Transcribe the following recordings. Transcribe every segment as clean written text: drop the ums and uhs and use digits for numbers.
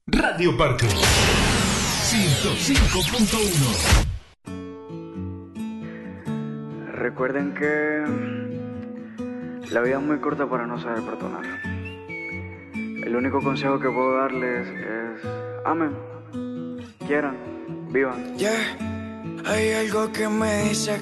Radio Parque 105.1. Recuerden que la vida es muy corta para no saber perdonar. El único consejo que puedo darles es amen, quieran, vivan. Hay algo que me dice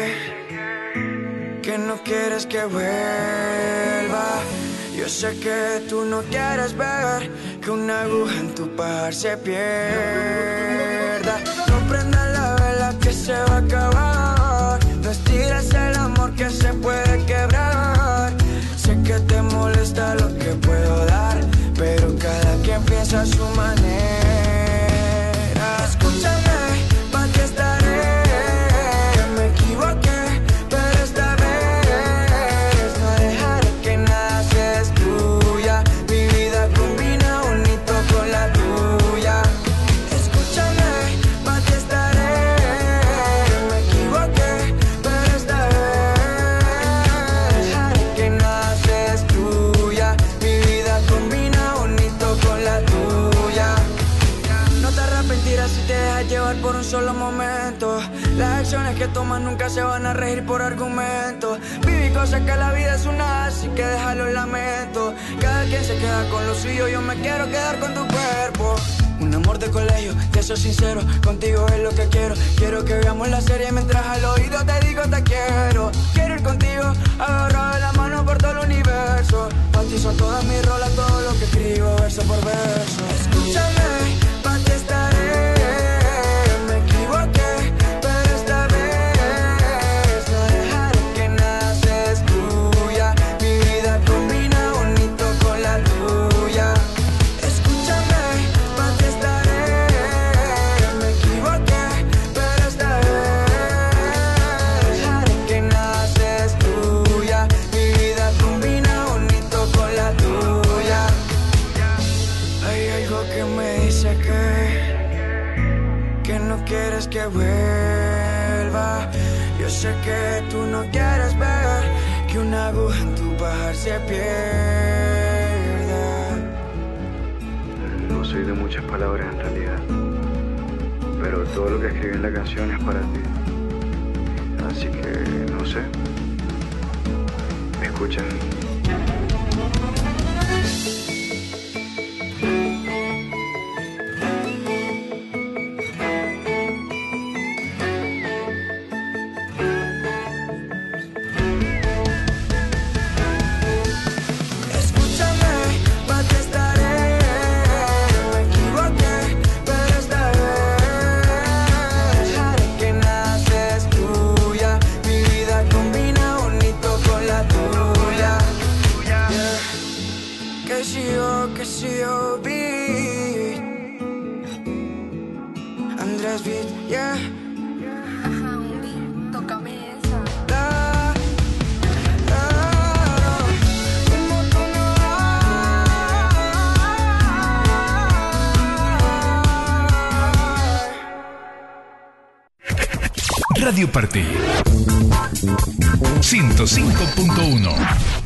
que no quieres que vuelva. Yo sé que tú no quieres ver que una aguja en tu pajar se pierda. No prendas la vela que se va a acabar. No estires el amor que se puede quebrar. Sé que te molesta lo que puedo dar, pero cada quien piensa a su manera. Escúchame, pa' ti estaré. Que me equivoqué, pero esta vez no dejaré que nada se destruya. Mi vida combina bonito con la tuya. Escúchame, pa' ti estaré. Que me equivoqué, pero esta vez no dejaré que nada se destruya. Mi vida combina bonito con la tuya. No te arrepentirás si te dejas llevar por un solo momento. Las acciones que tomas nunca se van a regir por argumentos. Viví cosas que la vida es una, así que déjalo en lamento. Cada quien se queda con lo suyo, yo me quiero quedar con tu cuerpo. Un amor de colegio, te soy sincero, contigo es lo que quiero. Quiero que veamos la serie mientras al oído te digo te quiero. Quiero ir contigo, agarrado de la mano por todo el universo. Para ti son todas mis rolas, todo lo que escribo, verso por verso. Escúchame, pa' ti estaré. Me equivoqué, pero esta vez no dejaré que nada se destruya. Mi vida combina bonito con la tuya. Escúchame, pa' ti estaré. Me equivoqué, pero esta vez no dejaré que nada se destruya. Mi vida combina bonito con la tuya. Hay algo que me dice que no quieres que vuelva. Yo sé que tú no quieres ver que una aguja en tu pajar se pierda. No soy de muchas palabras en realidad, pero todo lo que escribí en la canción es para ti. Así que, no sé, escuchen. Escúchame, pa' ti estaré. Me equivoqué, pero esta vez dejaré que nada se destruya. Mi vida combina bonito con la tuya. Que si yo beat Andrés Beat, yeah. Tócame esa. Como tú no Radio Parque 105.1.